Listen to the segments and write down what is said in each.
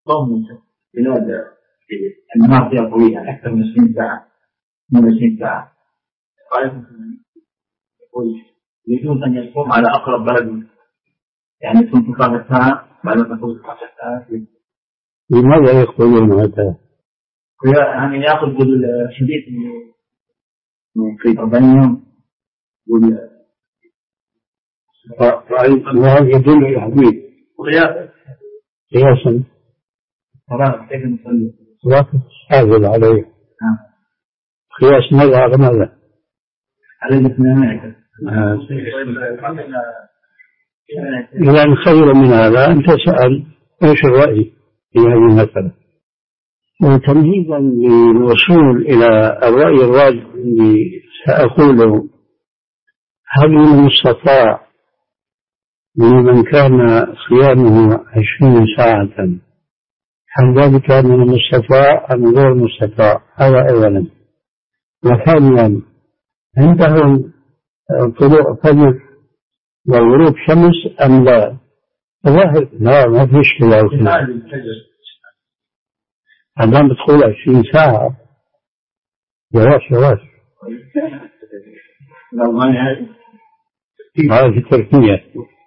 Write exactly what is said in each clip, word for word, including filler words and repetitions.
صوم بلاد النهار فيها طويلة أكثر من عشرين ساعة من عشرين ساعة يقول يجوز أن يصوم على أقرب بلد يعني يكون ثلاث ساعة بعد ما تفوز عشر ساعات. لماذا يقولون هذا؟ يعني يأخذ بالحديث من في أربعين يوم وهذا يدل على الحديث قياسا صلاة كيف نصلي صلاة حافظ عليه قياس ماذا على ماذا؟ على الاثنين. إذا خير من هذا أنت سأل إيش الرأي في هذه المسألة. وتمهيدا للوصول إلى الرأي الراجح اللي سأقوله، هل من المستطاع لمن كان صيامه عشرين ساعة هل ذلك من المستطاع أم غير المستطاع؟ هذا أولا. وثانيا عندهم طلوع فجر وغروب شمس أم لا؟ ظاهر لا ما في إشكال. عندما بتقول عشرين ساعة جواز جواز هذه التركية.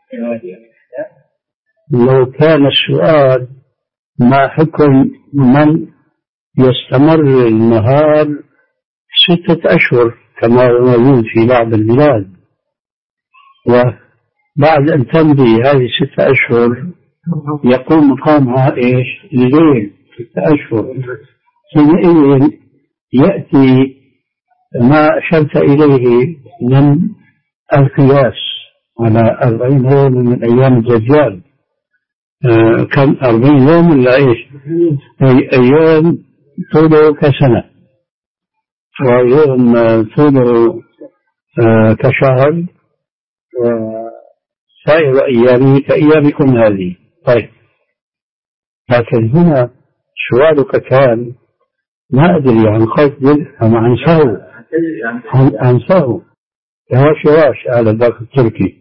لو كان السؤال ما حكم من يستمر النهار ستة أشهر كما هو موجود في بعض البلاد، وبعد أن تمضي هذه ستة أشهر يقوم مقامها إيش؟ الليل ستة أشهر. حينئذ يأتي ما أشرت إليه من القياس على أربعين يوم من أيام الدجال. آه كم أربعين يوم ولا إيش؟ أي أيام طوله كسنة ويوم طوله آه كشهر وسائر أيامه كأيامكم هذه. طيب لكن هنا سؤالك كان ما أدري عن قصد أم عن سهو عن سهو يواش يواش على ذاك التركي.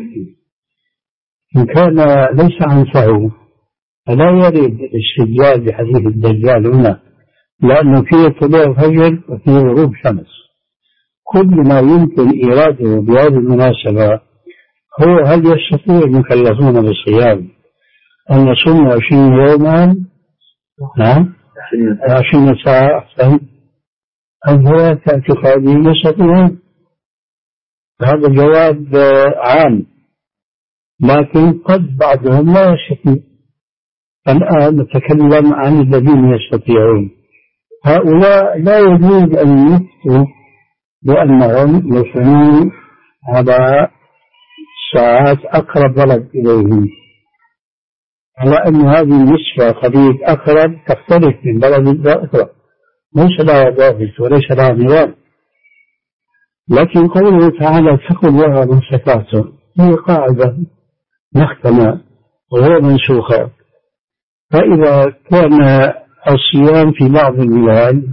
إن كان ليس عن سهو فلا يريد الاستدلال بحديث الدجال هنا، لأنه فيه طلوع فجر وفيه غروب شمس. كل ما يمكن إراده بهذه المناسبة هو هل يستطيع المكلفون بالصيام أن يصوموا عشرين يوما؟ نعم عشرين ساعة أحسن. الجواب اعتقادي يستطيعون. هذا جواب عام، لكن قد بعضهم لا يستطيع. الآن نتكلم عن الذين يستطيعون. هؤلاء لا يجوز أن يفتوا بأنهم يصومون على ساعات أقرب بلد إليهم، على أن هذه النسبة قضية أقرب تختلف من بلد إلى أخرى، ليس لها ضابط وليس لها نظام. لكن قوله تعالى فقل وها من استطعتم هي قاعدة محكمة وهي منسوخة. فإذا كان الصيام في بعض البلاد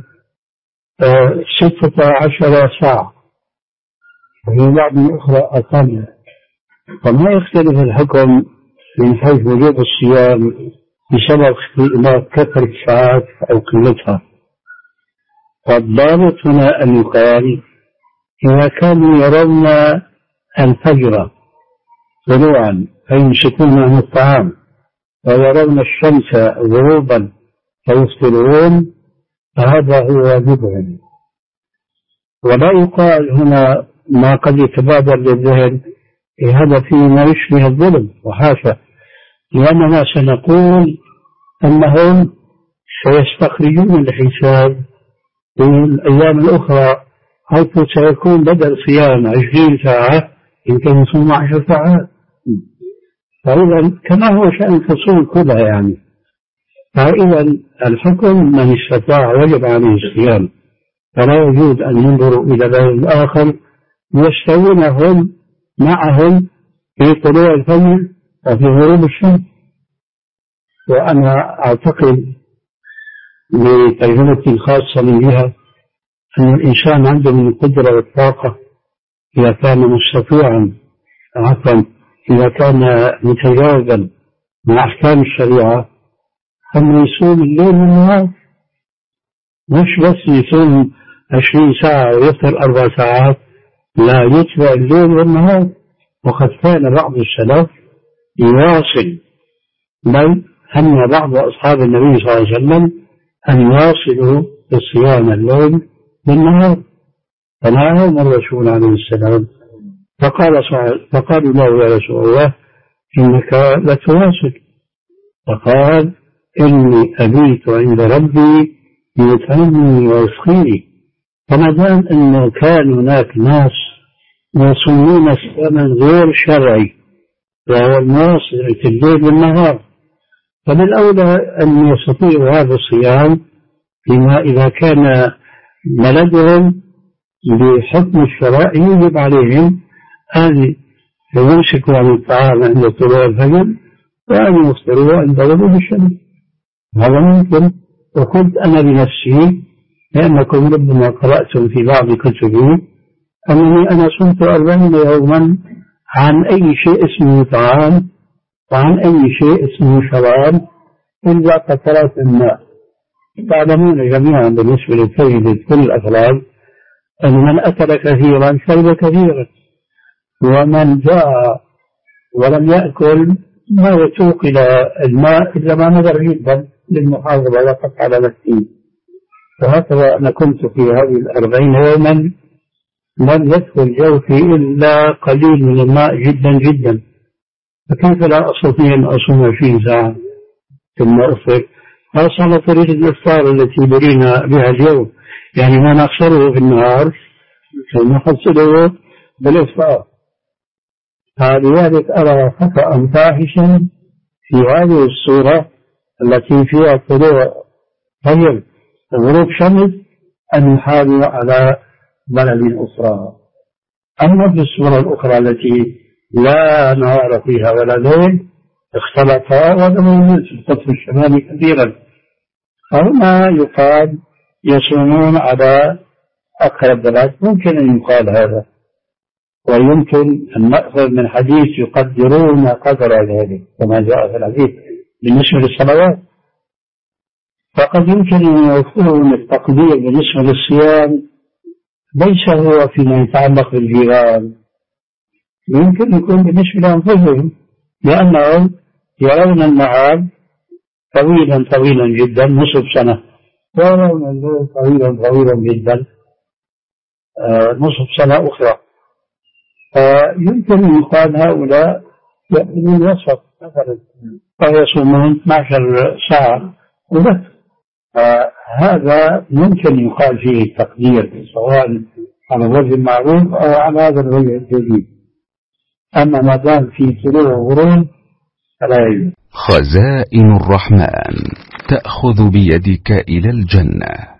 ستة عشر ساعة وفي بعض الأخرى أقل، فما يختلف الحكم من حيث وجوب الصيام بسبب اختلاف كثرة الساعات أو قلتها. فالضابط هنا أن يقال إذا كانوا يرون الفجر طلوعا فيمسكون عن الطعام ويرون الشمس غروبا فيفطرون فهذا هو واجبهم. ولا يقال هنا ما قد يتبادر للذهن هذا فيه ما يشبه الظلم، وحاشا، لأننا سنقول أنهم سيستخرجون الحساب في الأيام الأخرى حيث سيكون بدل صيام عشرين ساعة يمكن يصوم عشر ساعات. فإذا كما هو شأن الفصول كلها يعني. فإذا الحكم من استطاع وجب عليه الصيام، فلا يجوز أن ينظروا إلى بلد آخر يستوون هم معهم في طلوع الفجر وفي غروب الشمس. وأنا أعتقد بتجربتي الخاصة من جهة أن الإنسان عنده من القدرة والطاقة إذا كان مستطيعا، عفوا إذا كان متجاوبا مع أحكام الشريعة، أن يصوم الليل والنهار، مش بس يصوم عشرين ساعة ويفطر أربع ساعات، لا، يتبع الليل والنهار. وقد كان بعض السلف يواصل، بل هم بعض أصحاب النبي صلى الله عليه وسلم أن يواصلوا الصيام الليل بالنهار، فنهاهم الرسول عليه السلام، فقال فقالوا له يا رسول الله إنك لتواصل، فقال إني أبيت عند ربي يطعمني ويسقيني. فما دام أنه كان هناك ناس يصومون صياما غير شرعي وهو المواصلة الليل والنهار، فبالأولى أن يستطيعوا هذا الصيام فيما إذا كان بلدهم بحكم الشرع يجب عليهم أن يمسكوا عن الطعام عند طلوع الفجر وأن يفطروا عند غروب الشمس. هذا ممكن. وقلت أنا بنفسي لأنكم ربما قرأتم في بعض كتبي أنني أنا صمت أربعين يوما عن أي شيء اسمه طعام وعن أي شيء اسمه شراب إلا قطرات الماء. تعلمون جميعا بالنسبة للفجر كل الأفراد أن من أكل كثيرا شرب كثيرا، ومن جاء ولم يأكل ما يتوق إلى الماء إلا ما نظر جدا للمحافظة وقت على نفسه. وهكذا أنا كنت في هذه الأربعين يوما لم يدخل جوفي إلا قليل من الماء جدا جدا، فكيف لا أستطيع أن أصوم عشرين ساعة ثم أفطر؟ خاصة على طريق الإفطار التي برينا بها اليوم، يعني ما نخسره في النهار ثم نحصله بالإفطار. فلذلك أرى خطأ فاحشا في هذه الصورة التي فيها طلوع فجر وغروب شمس أن نحافظ على بلد أخرى. أما في الصورة الأخرى التي لا نهار فيها ولا ليل اختلطا وهذا موجود في القطب الشمالي كثيرا، فهنا يقال يصومون على أقرب بلد. ممكن أن يقال هذا، ويمكن أن نأخذ من حديث يقدرون قدر ذلك كما جاء في الحديث بالنسبة للصلوات، فقد يمكن أن يكون التقدير بالنسبة للصيام ليس هو فيما يتعلق بالجيران، يمكن يكون بالنسبة لأنفسهم لأنهم يرون النهار طويلا طويلا جدا نصف سنة ويرون الليل طويلا طويلا جدا آه نصف سنة أخرى. فيمكن أن يقال هؤلاء يأكلون وسط مثلا فيصومون اثنتي عشرة ساعة وبس. هذا ممكن يقال فيه التقدير سواء على الوجه المعروف أو على هذا الوجه الجديد. أما ما دام في طلوع وغروب فلا يجوز. خزائن الرحمن تأخذ بيدك إلى الجنة.